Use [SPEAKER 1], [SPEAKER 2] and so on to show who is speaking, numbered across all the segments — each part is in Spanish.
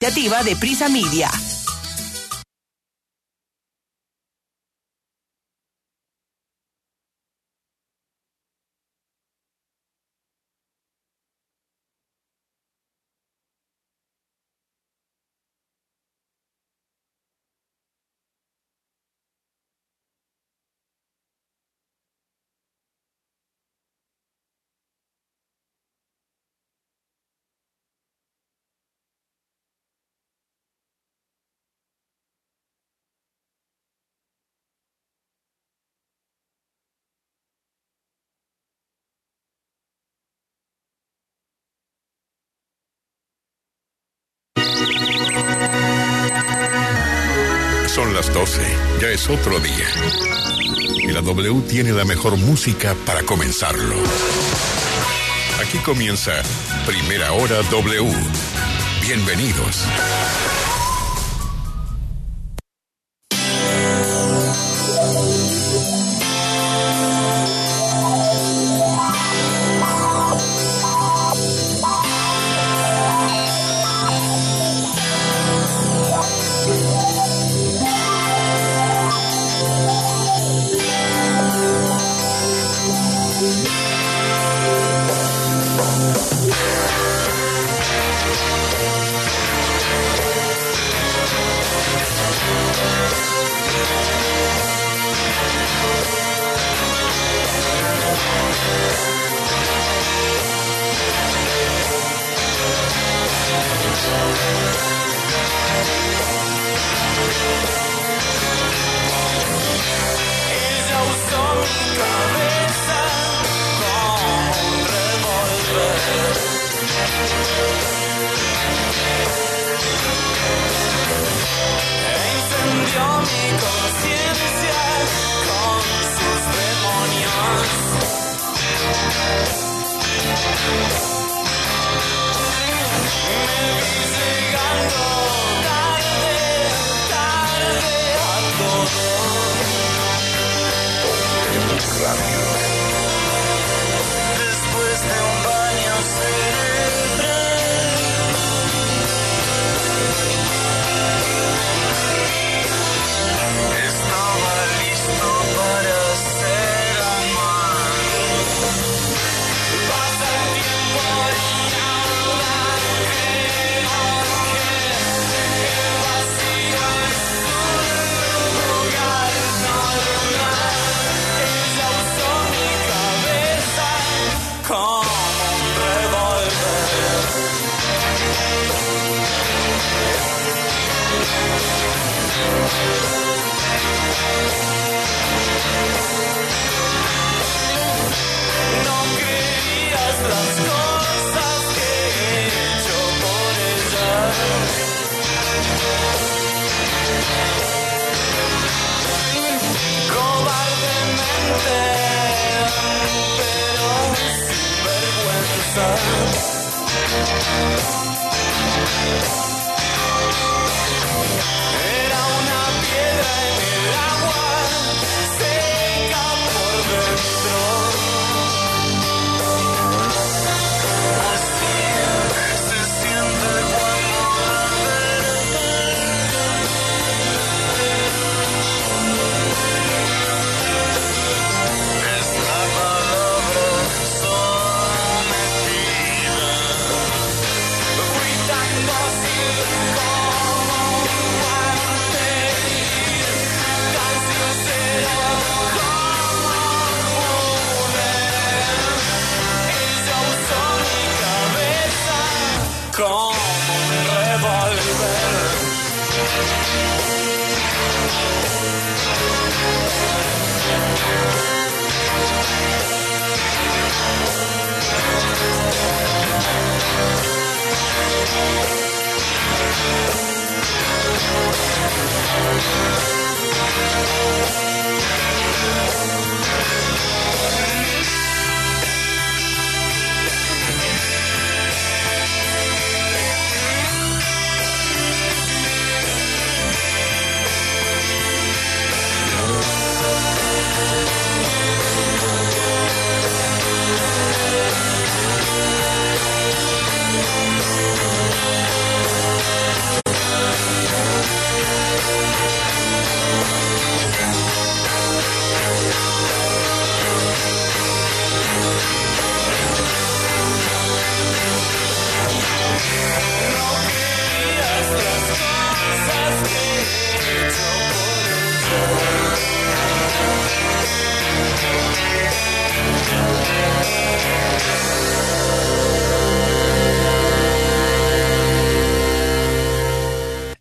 [SPEAKER 1] Iniciativa de Prisa Media.
[SPEAKER 2] Son las 12, ya es otro día. Y la W tiene la mejor música para comenzarlo. Aquí comienza Primera Hora W. Bienvenidos.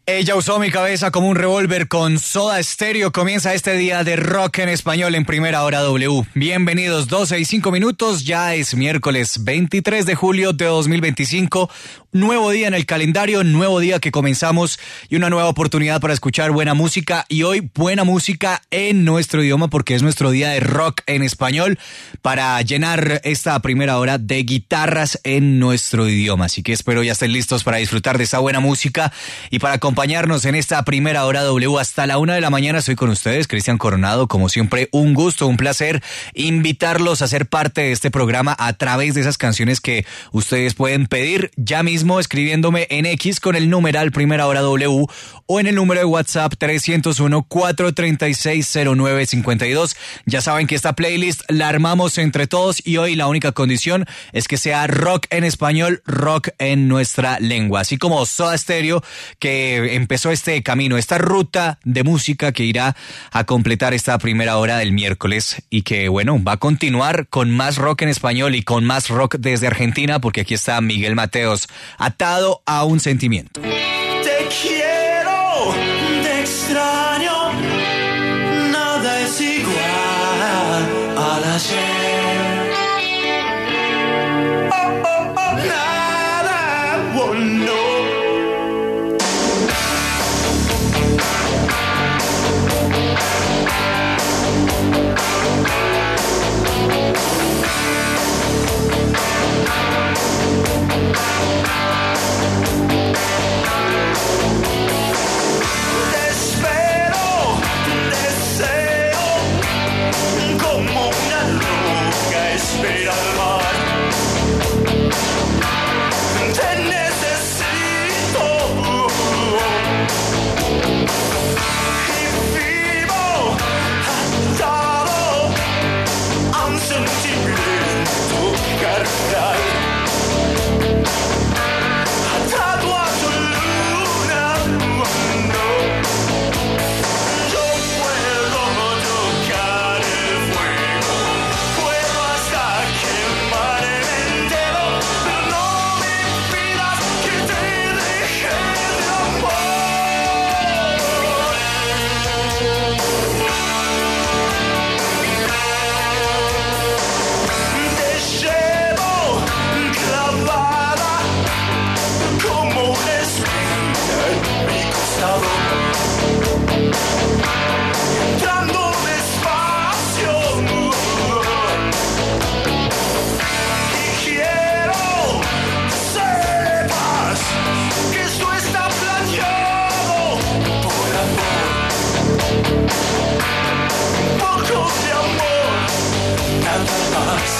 [SPEAKER 1] Ella usó mi cabeza como un revólver con Soda Stereo. Comienza este día de rock en español en Primera Hora W. Bienvenidos, 12:05. Ya es miércoles 23 de julio de 2025. Nuevo día en el calendario, nuevo día que comenzamos y una nueva oportunidad para escuchar buena música. Y hoy buena música en nuestro idioma porque es nuestro día de rock en español para llenar esta primera hora de guitarras en nuestro idioma. Así que espero ya estén listos para disfrutar de esta buena música y para acompañarnos en esta Primera Hora W hasta la 1 de la mañana. Estoy con ustedes, Cristian Coronado. Como siempre, un gusto, un placer invitarlos a ser parte de este programa a través de esas canciones que ustedes pueden pedir ya mismo escribiéndome en X con el numeral Primera Hora W o en el número de WhatsApp 301-436-0952. Ya saben que esta playlist la armamos entre todos y hoy la única condición es que sea rock en español, rock en nuestra lengua. Así como Soda Stereo, que empezó este camino, esta ruta de música que irá a completar esta primera hora del miércoles y que, bueno, va a continuar con más rock en español y con más rock desde Argentina, porque aquí está Miguel Mateos, Atado a un sentimiento.
[SPEAKER 3] Te quiero, te extraño, nada es igual al ayer. Oh, oh, oh, nada, oh, no. Espera al mar. Te necesito y vivo atado a un sentimiento carnal, atado a tu luna. No, yo puedo tocar el fuego, puedo hasta quemar el dedo, pero no me pidas que te deje de amor. Te llevo clavada como una espina en mi costado, entrando despacio. Y quiero sepas que esto está planeado por amor. Un poco de amor, nada más.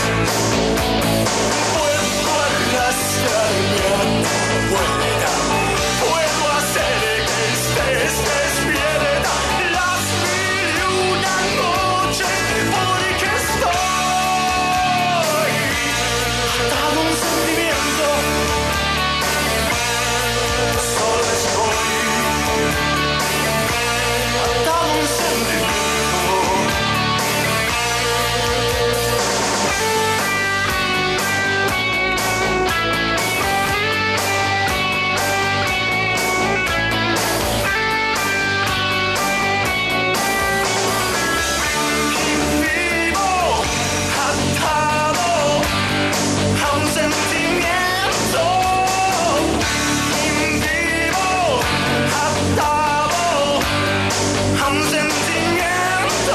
[SPEAKER 3] Puedo arrastrarme a tu vuelta, puedo hacer que estés despierta las 1001 noches, porque estoy atado a un sentimiento. Solo estoy atado a un sentimiento. Vivo atado a un sentimiento. Vivo atado a un sentimiento.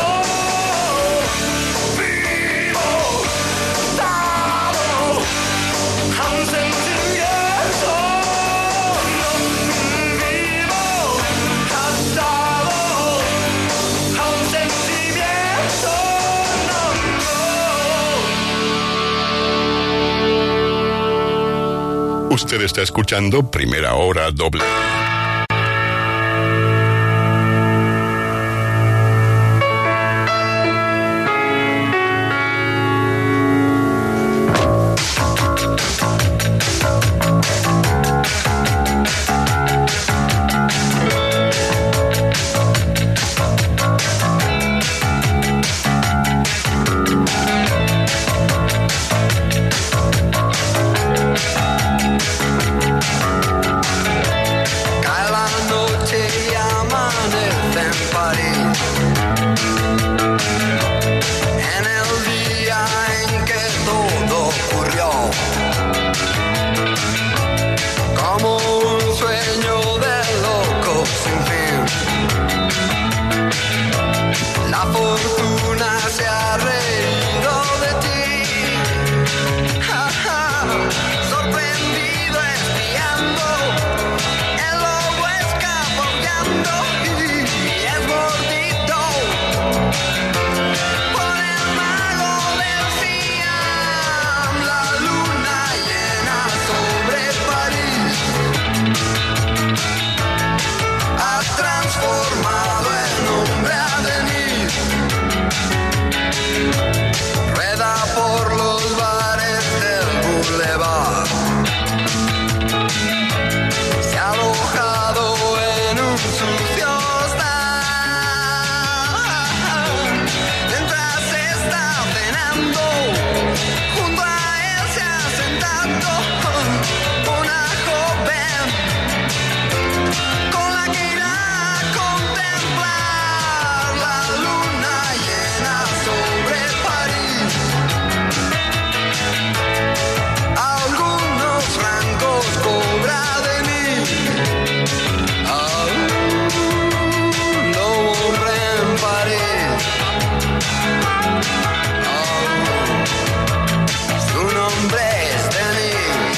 [SPEAKER 3] Vivo atado a un sentimiento. Vivo atado a un sentimiento.
[SPEAKER 2] Usted está escuchando Primera Hora W.
[SPEAKER 4] en París. En el día en que todo ocurrió, como un sueño de loco sin fin. La fortuna se ha reído de ti, ja, ja, sorprendido espiando, el lobo escapoteando y es gordito por el mago del Siam. La luna llena sobre París ha transformado el nombre a Denise. Rueda por los bares del boulevard, se ha alojado en un sucio hostal. Mientras está cenando, junto a él se ha sentado una joven con la que irá a contemplar la luna llena sobre París. Algunos francos cobra de mí, aún no hombre en París, su nombre es Denis.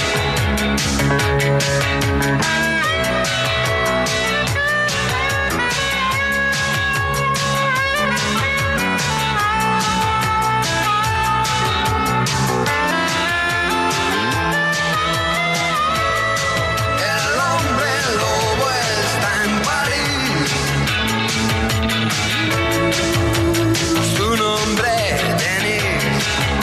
[SPEAKER 4] El hombre lobo está en París, su nombre Denis.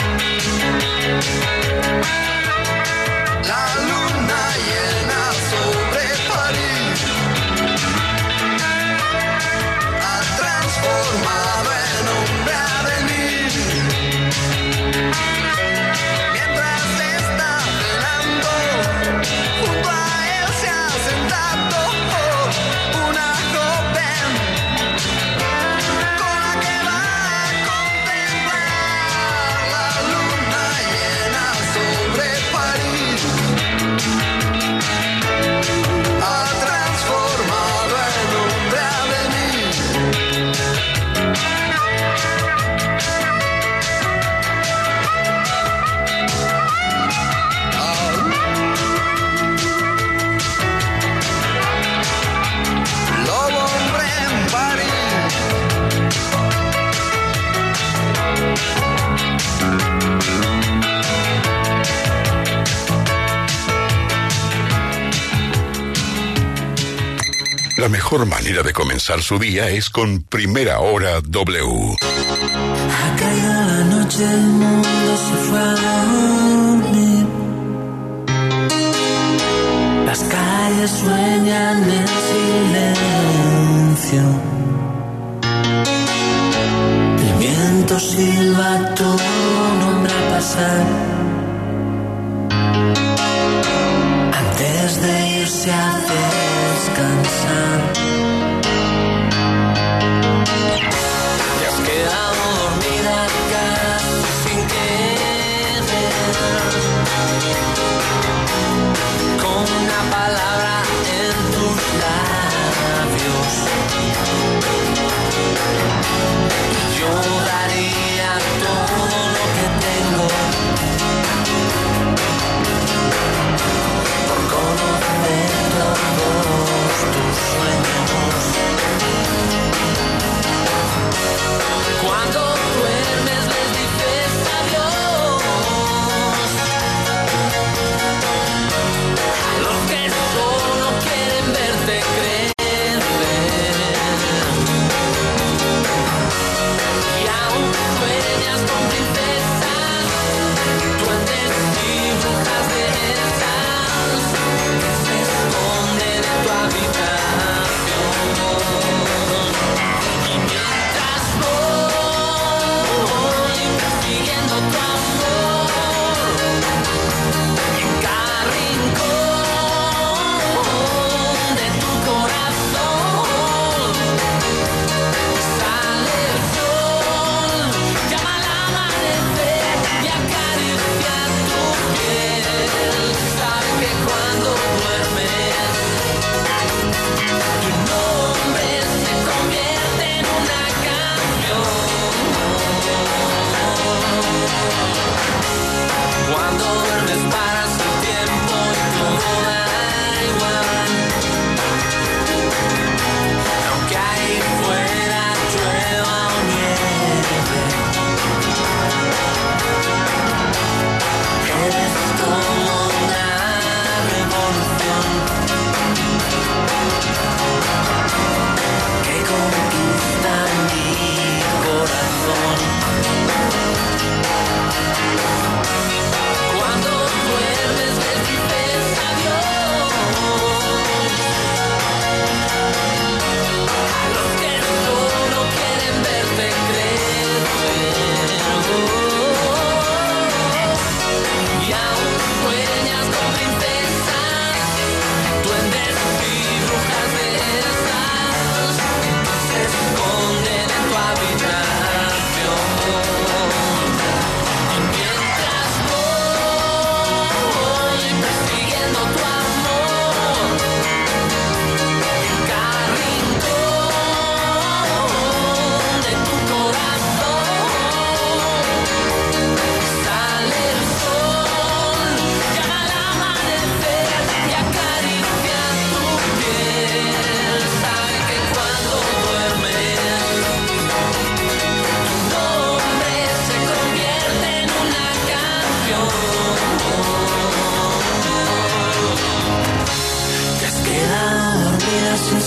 [SPEAKER 4] La luna llena sobre París ha transformado en hombre a Denis. Mientras está cenando, junto a él se ha sentado una joven con la que va a contemplar la luna llena sobre París. Ha transformado en hombre a Denis. Lobo hombre en París.
[SPEAKER 2] La mejor manera de comenzar su día es con Primera Hora W.
[SPEAKER 5] Ha caído la noche, el mundo se fue a dormir. Las calles sueñan en silencio. El viento silba tu nombre al pasar. Antes de irse a descansar. Te has quedado dormida casi sin querer, con una palabra en tus labios. Yo daría todo lo que tengo por conocer todo.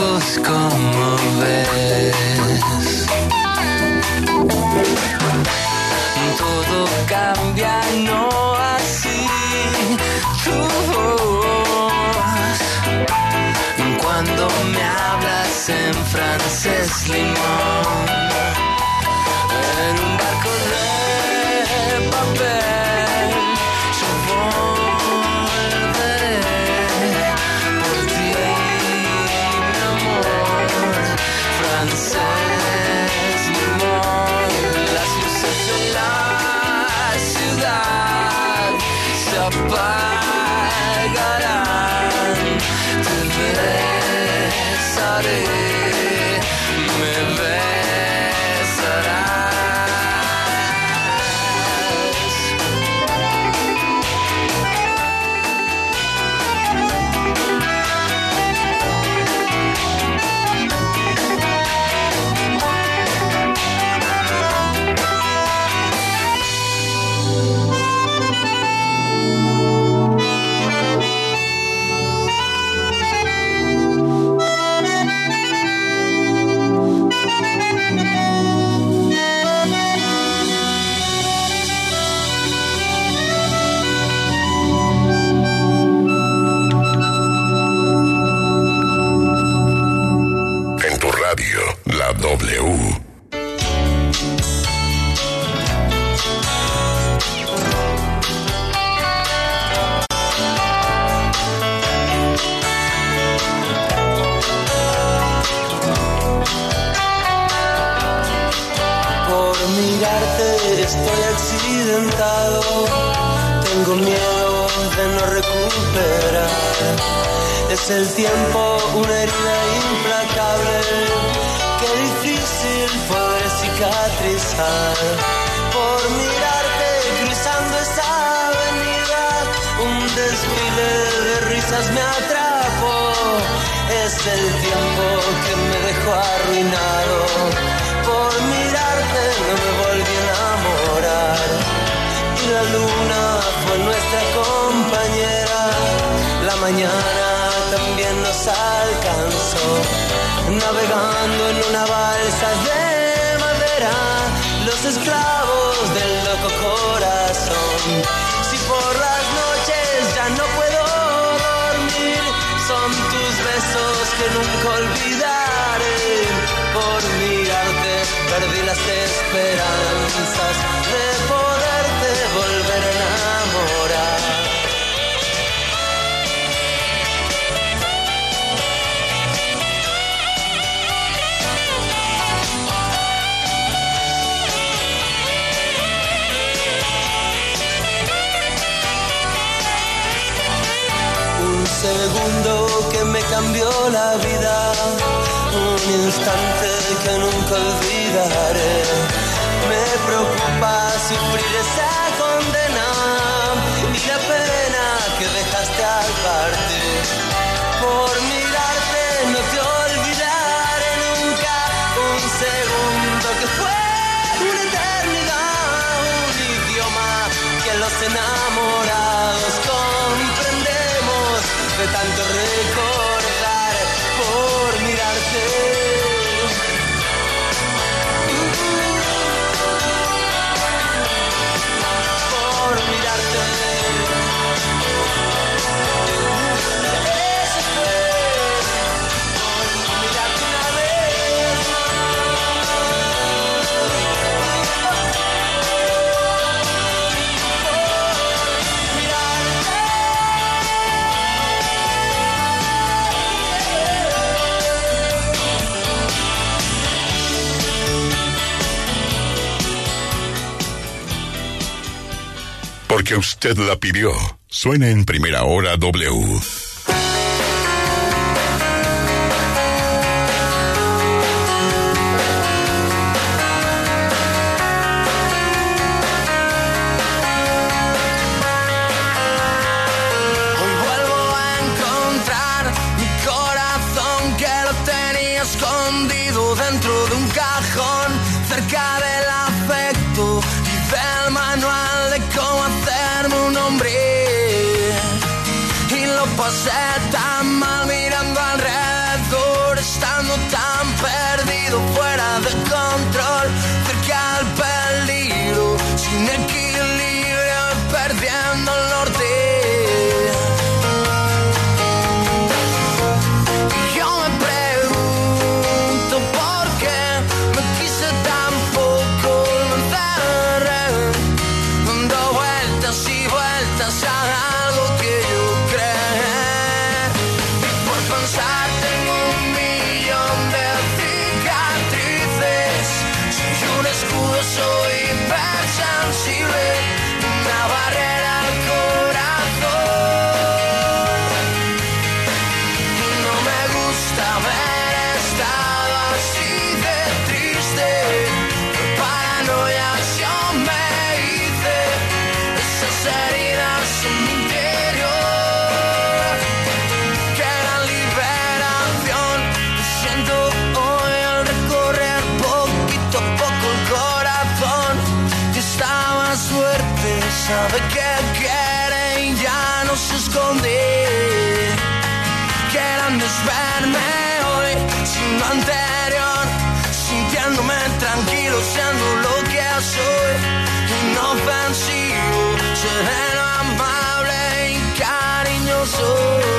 [SPEAKER 4] ojos como ves. Todo cambia, no así tu voz. Cuando me hablas en francés limón, en un barco de papel, yo volveré por ti, mi amor, francés limón. Las luces de la ciudad se apagarán, te besaré, me besarás.
[SPEAKER 2] En tu radio, la W.
[SPEAKER 4] Por mirarte estoy accidentado, tengo miedo de no recuperar. Es el tiempo una herida implacable, qué difícil poder cicatrizar. Por mirarte cruzando esta avenida, un desfile de risas me atrapó. Es el tiempo que me dejó arruinado. Por mirarte no me volví a enamorar. Y la luna fue nuestra compañera. La mañana también nos alcanzó, navegando en una balsa de madera, los esclavos del loco corazón. Si por las noches ya no puedo dormir, son tus besos que nunca olvidaré. Por mirarte perdí las esperanzas de poderte volver a enamorar. Segundo que me cambió la vida, un instante que nunca olvidaré. Me preocupa sufrir esa condena y la pena que dejaste al partir. Por mirarte no te olvidaré nunca, un segundo que fue una eternidad, un idioma que los enamorados comprendemos de tanto recordar. Por mirarte por mirarte eso fue, por mirarte una vez
[SPEAKER 2] Porque usted la pidió. Suena en Primera Hora W.
[SPEAKER 4] Hoy vuelvo a encontrar mi corazón que lo tenía escondido dentro de un cajón, cerca del afecto y del manual de cómo hacerme un hombre. Y lo pasé tan mal mirando alrededor, sabe que quiere y ya no se esconde. Quieran desverme hoy sin lo anterior, sintiéndome tranquilo siendo lo que soy, inofensivo, sereno, amable y cariñoso.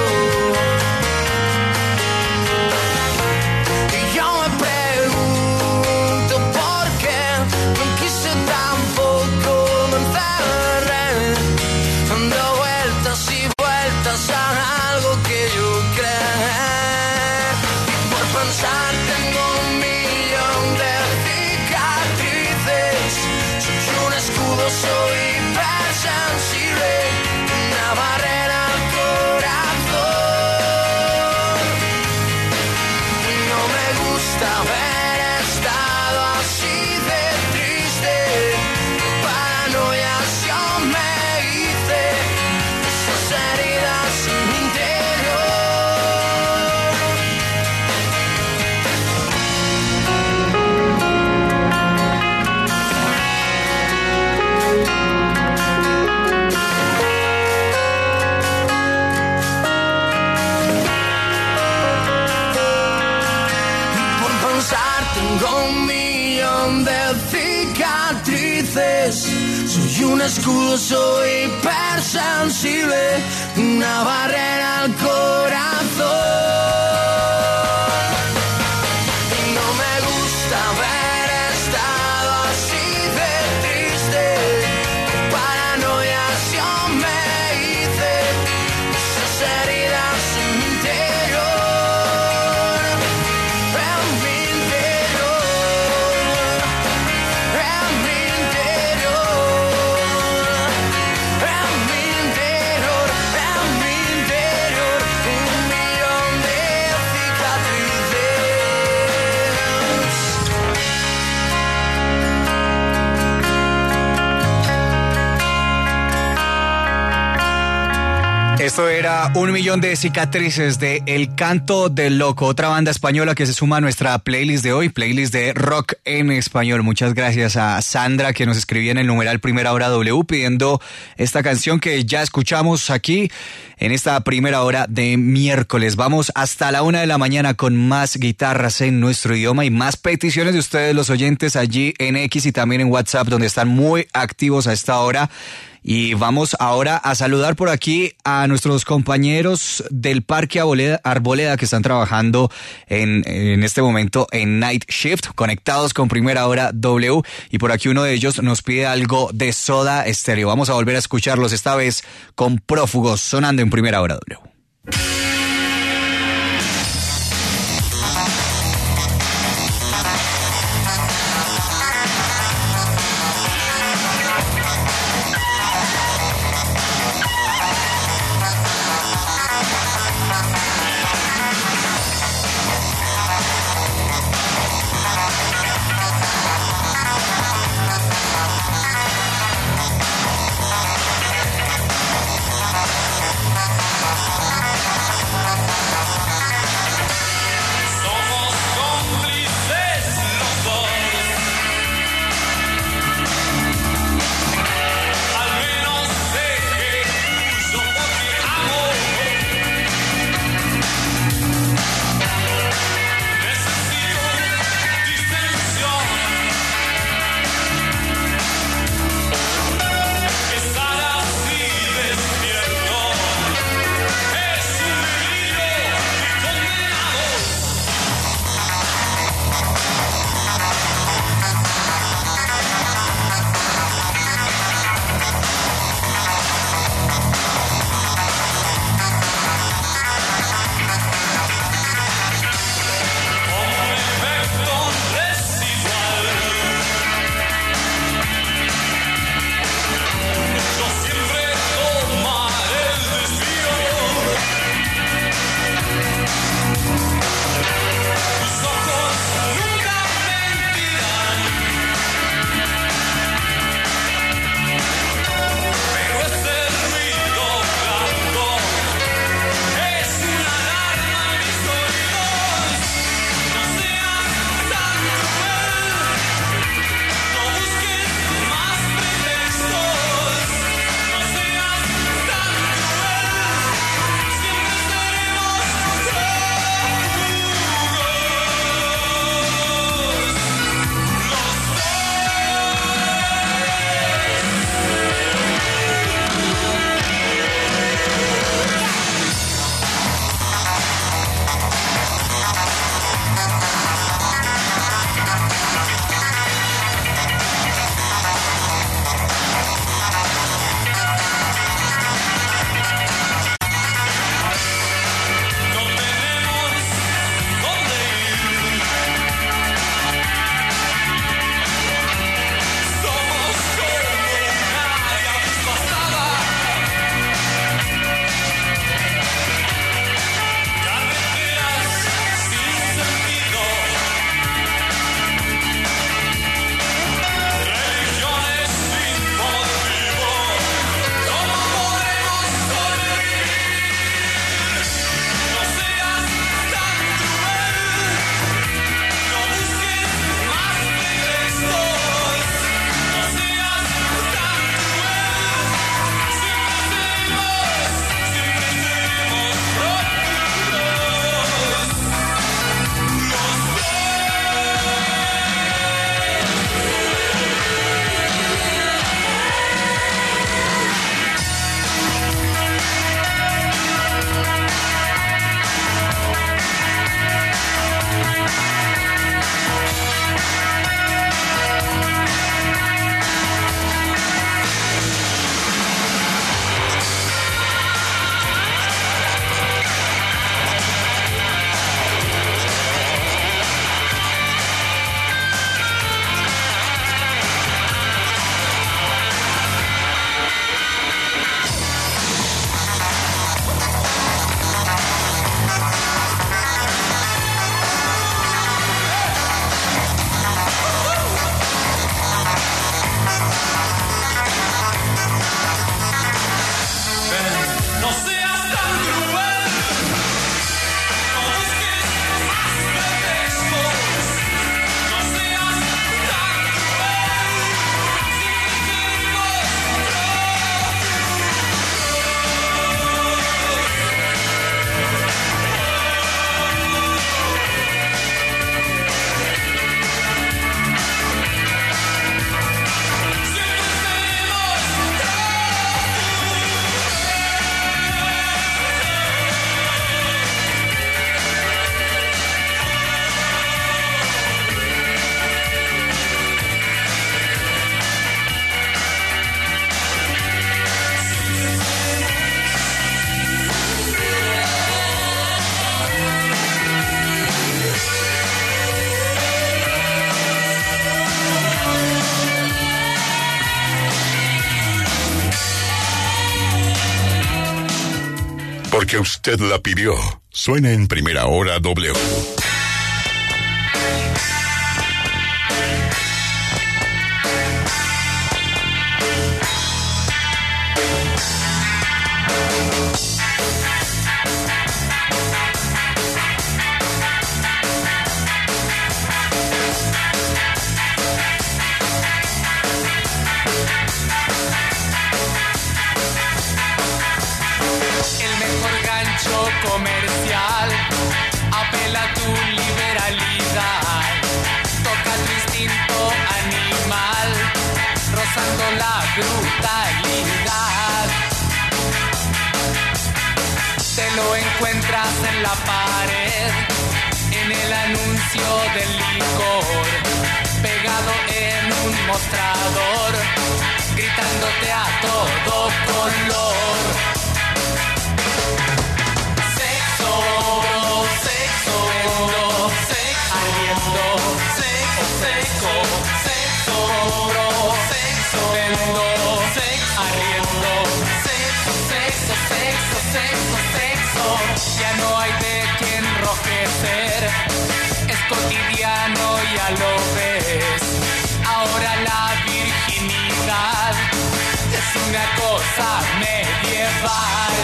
[SPEAKER 4] Y yo me pregunto por qué no quise tampoco, me encerré dando vueltas y vueltas a algo que yo creo. Y por pensar tengo un millón de cicatrices, soy un escudo, soy hipersensible, una barrera al corazón. No me gusta haber estado así de triste, paranoias yo me hice, esas heridas en mi interior. Por pensar tengo un millón de cicatrices, soy un escudo, soy hipersensible, una barrera al corazón. No me gusta haber estado así de triste, paranoias yo me hice, esas heridas en mi interior, en mi interior, en mi interior, en mi interior, en mi interior, un millón de cicatrices.
[SPEAKER 1] Esto era 1.000.000 de cicatrices de El Canto del Loco, otra banda española que se suma a nuestra playlist de hoy, playlist de rock en español. Muchas gracias a Sandra, que nos escribía en el numeral Primera Hora W pidiendo esta canción que ya escuchamos aquí en esta primera hora de miércoles. Vamos hasta la 1 de la mañana con más guitarras en nuestro idioma y más peticiones de ustedes, los oyentes, allí en X y también en WhatsApp, donde están muy activos a esta hora. Y vamos ahora a saludar por aquí a nuestros compañeros del Parque Arboleda que están trabajando en este momento en Night Shift, conectados con Primera Hora W. Y por aquí uno de ellos nos pide algo de Soda Stereo. Vamos a volver a escucharlos, esta vez con Prófugos, sonando en Primera Hora W.
[SPEAKER 2] Porque usted la pidió. Suena en Primera Hora W.
[SPEAKER 4] Comercial, apela a tu liberalidad, toca tu instinto animal, rozando la brutalidad. Te lo encuentras en la pared, en el anuncio del licor, pegado en un mostrador, gritándote a todo color. Ya no hay de qué enrojecer, es cotidiano, ya lo ves. Ahora la virginidad es una cosa medieval.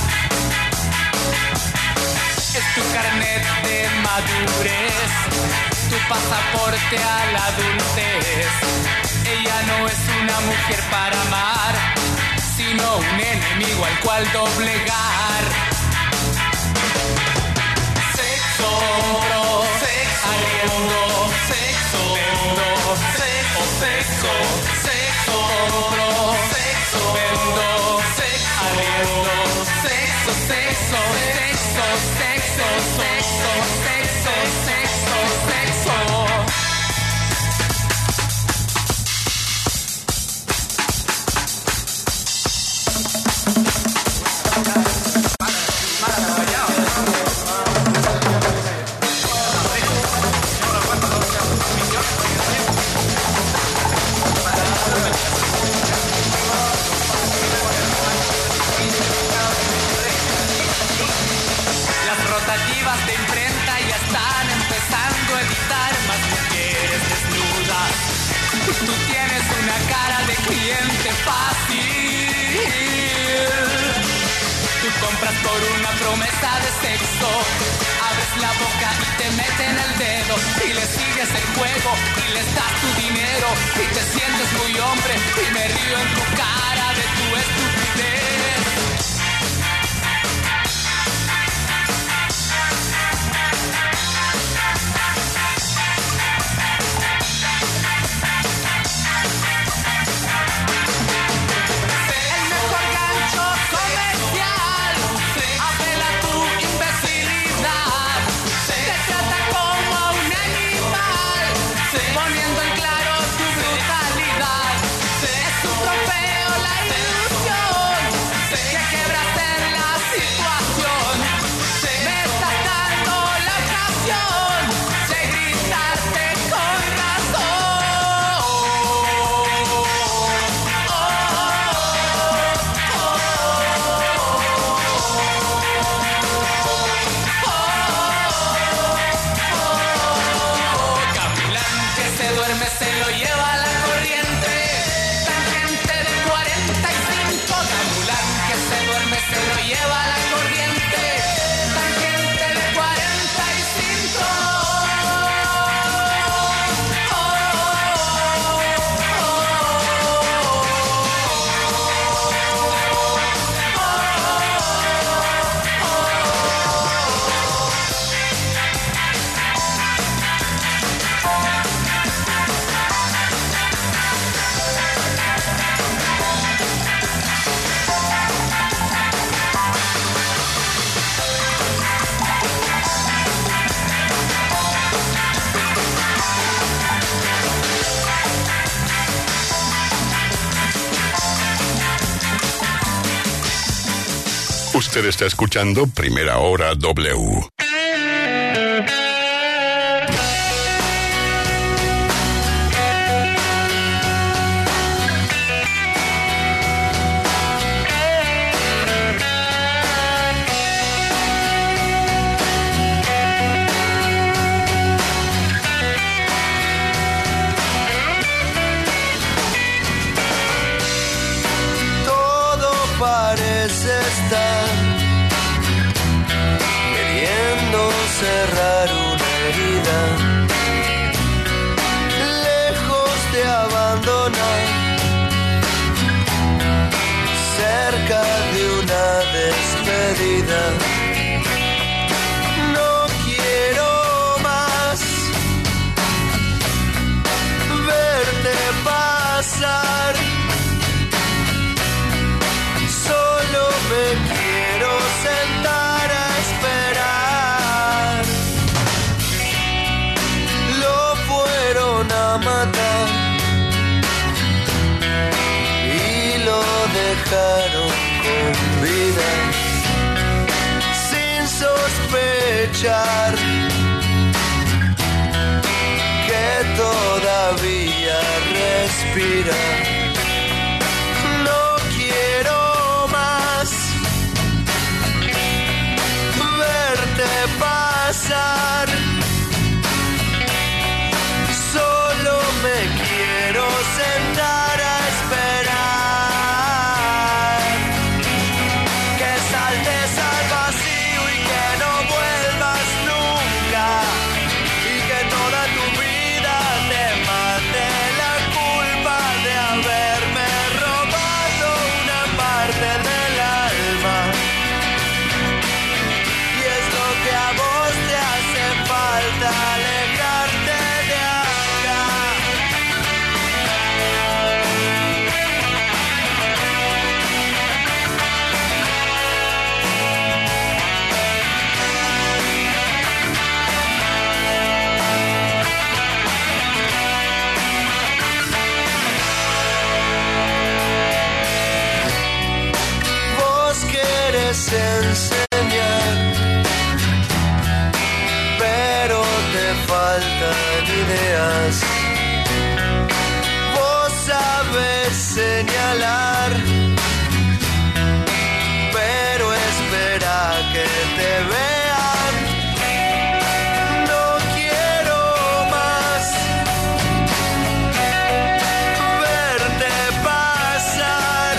[SPEAKER 4] Es tu carnet de madurez, tu pasaporte a la adultez. Ella no es una mujer para amar, sino un enemigo al cual doblegar. Sexo, sexo, aliento, sexo, vendo, sexo, sexo, sexo, sexo, vendo, sexo, aliento, sexo, sexo, sexo, sexo, sexo, sexo, sexo, sexo. De imprenta ya están empezando a editar más mujeres desnudas. Tú tienes una cara de cliente fácil. Tú compras por una promesa de sexo, abres la boca y te meten el dedo y le sigues el juego y les das tu dinero y te sientes muy hombre y me río en tu cara de tu estupidez.
[SPEAKER 2] Usted está escuchando Primera Hora W.
[SPEAKER 4] respira. No quiero más verte pasar. Solo me quiero sentar a esperar que saltes al vacío y que no vuelvas nunca, y que toda tu vida te mate la culpa de haberme robado una parte del alma. Y es lo que a vos te hace falta, alejarte de acá. Vos querés enseñar, pero te faltan ideas. Vos sabes señalar, pero espera que te vean. No quiero más verte pasar.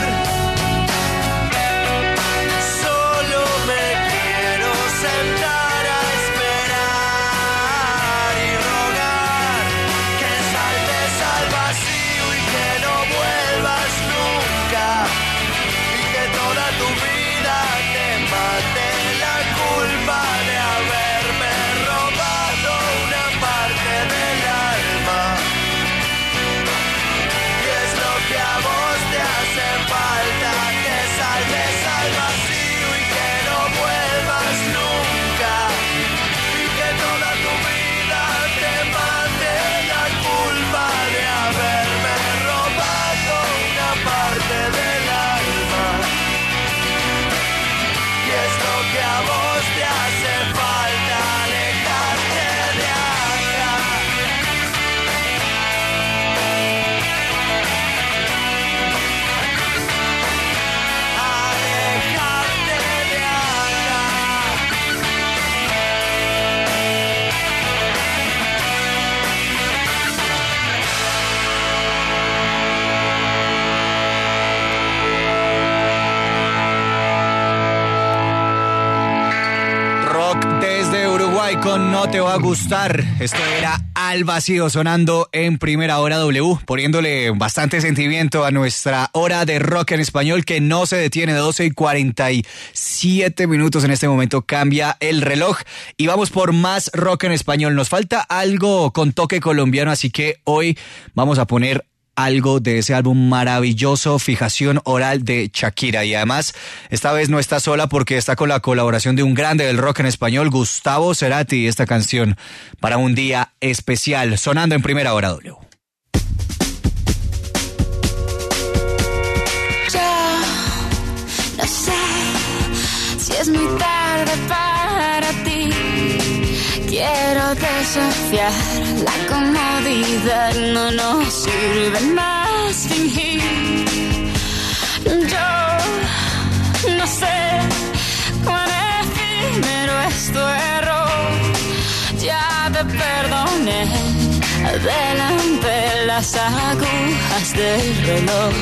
[SPEAKER 4] Solo me quiero sentar a esperar y rogar que saltes al vacío y que no vuelvas nunca, y que toda tu vida te mate la culpa de haberme robado una parte del alma. Y es lo que a vos te hace falta, que saltes al vacío y que no vuelvas nunca, y que toda tu vida te mate la culpa de haberme robado una parte del alma. Y es lo que a vos te hace falta, alejarte de acá. Alejarte de acá.
[SPEAKER 1] Rock desde Uruguay con No Te Va a Gustar. Esto era Al Vacío sonando en Primera Hora W, poniéndole bastante sentimiento a nuestra hora de rock en español que no se detiene. 12:47 minutos en este momento cambia el reloj y vamos por más rock en español. Nos falta algo con toque colombiano, así que hoy vamos a poner algo de ese álbum maravilloso, Fijación Oral, de Shakira. Y además, esta vez no está sola porque está con la colaboración de un grande del rock en español, Gustavo Cerati, esta canción para un día especial, sonando en Primera Hora W.
[SPEAKER 6] Yo no sé si es muy tarde para ti. Quiero desafiar la comodidad, no nos sirve más fingir. Yo no sé cuán efímero es tu error. Ya te perdoné, adelante las agujas del reloj.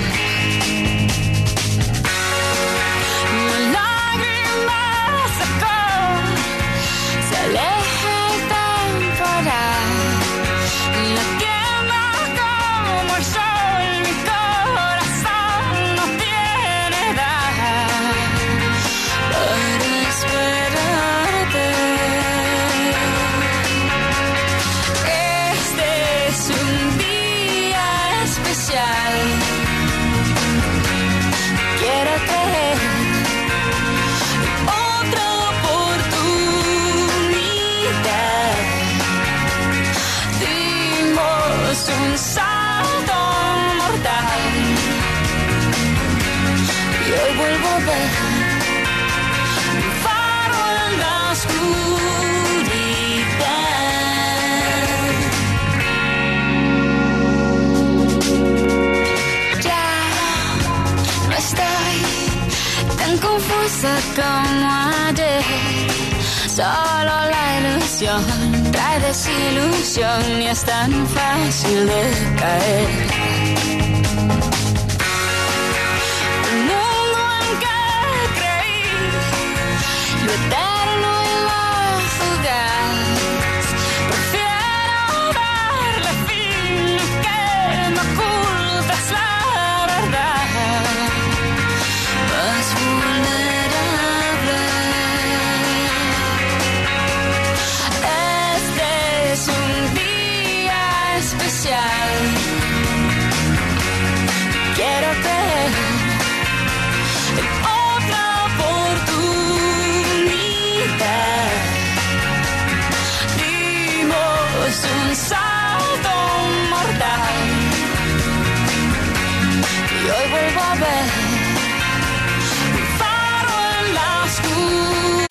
[SPEAKER 6] Mi lágrima secó, se aleja el temporal. La quema como el sol, mi corazón no tiene edad para esperarte. Este es un día especial. como ayer. Solo la ilusión trae desilusión y es tan fácil de caer. El mundo en que creí, lo eterno y lo fugaz, prefiero darle fin que me ocultes la verdad. Más vulnerable. Este es un día especial. Quiero creer en otra oportunidad. Dimos un salto mortal y hoy vuelvo a ver un faro en la oscuridad.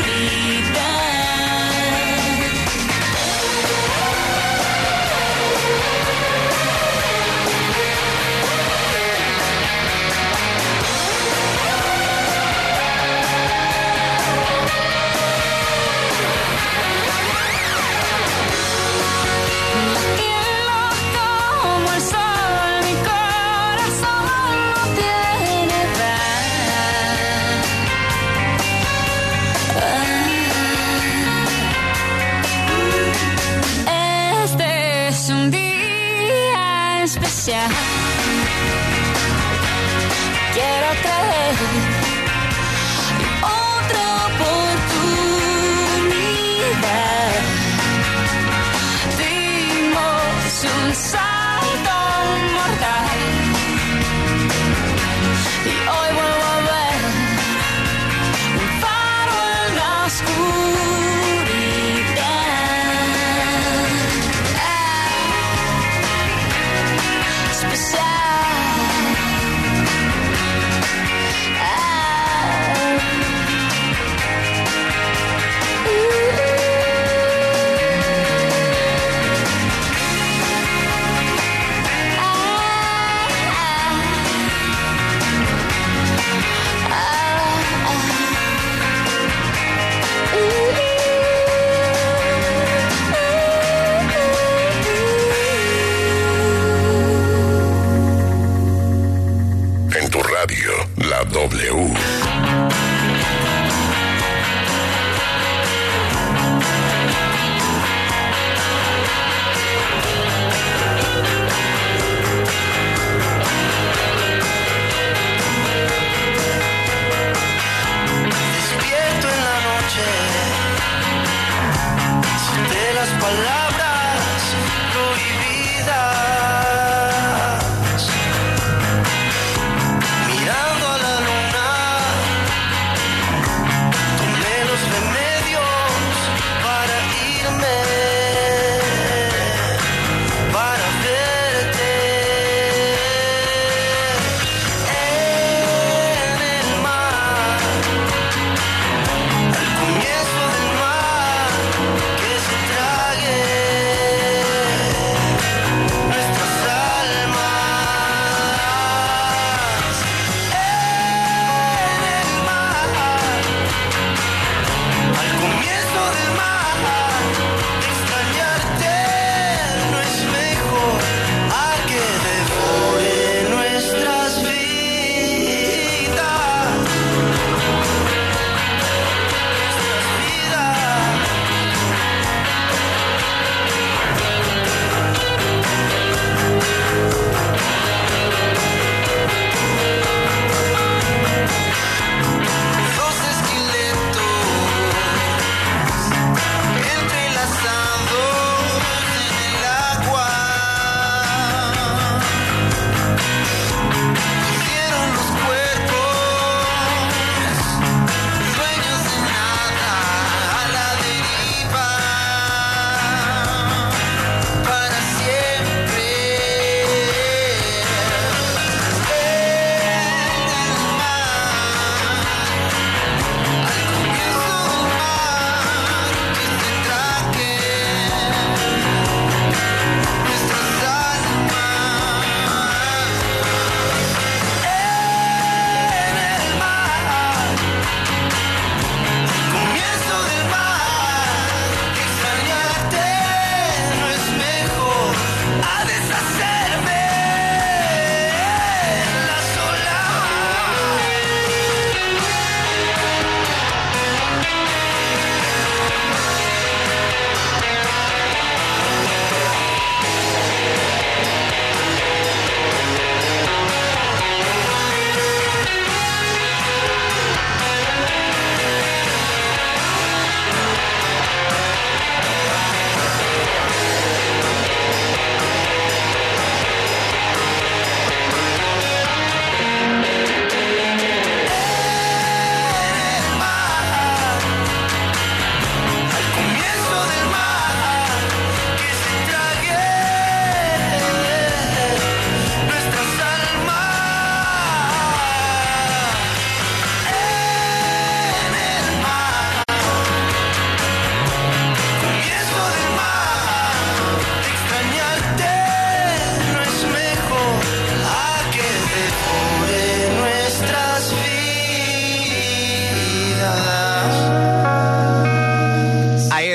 [SPEAKER 6] Latiendo como el sol, mi corazón no tiene paz. Este es un día especial. Quiero traer otra oportunidad. Dimos un salto mortal y hoy vuelvo a ver un faro en la oscuridad. Especial.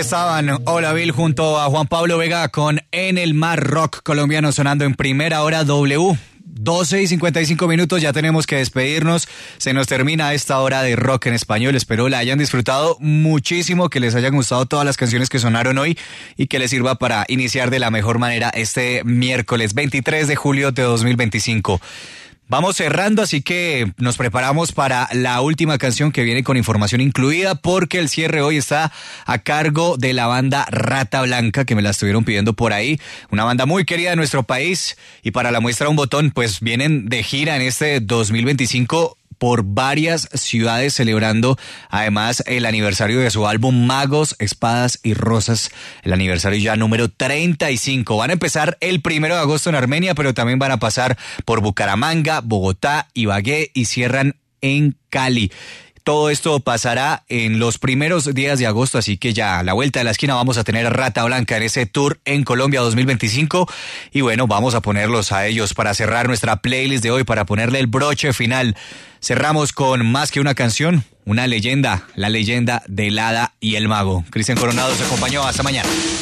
[SPEAKER 1] estaban Hola Bill junto a Juan Pablo Vega con En el Mar, rock colombiano sonando en primera hora W. 12:55, ya tenemos que despedirnos. Se nos termina esta hora de rock en español. Espero la hayan disfrutado muchísimo, que les hayan gustado todas las canciones que sonaron hoy y que les sirva para iniciar de la mejor manera este miércoles 23 de julio de 2025. Vamos cerrando, así que nos preparamos para la última canción que viene con información incluida, porque el cierre hoy está a cargo de la banda Rata Blanca, que me la estuvieron pidiendo por ahí, una banda muy querida de nuestro país, y para la muestra un botón, pues vienen de gira en este 2025 por varias ciudades, celebrando además el aniversario de su álbum Magos, Espadas y Rosas, el aniversario ya número 35. Van a empezar el 1 de agosto en Armenia, pero también van a pasar por Bucaramanga, Bogotá, Ibagué y cierran en Cali. Todo esto pasará en los primeros días de agosto, así que ya a la vuelta de la esquina vamos a tener a Rata Blanca en ese tour en Colombia 2025. Y bueno, vamos a ponerlos a ellos para cerrar nuestra playlist de hoy, para ponerle el broche final. Cerramos con Más que una canción, una leyenda, la leyenda del Hada y el Mago. Cristian Coronado se acompañó. Hasta mañana.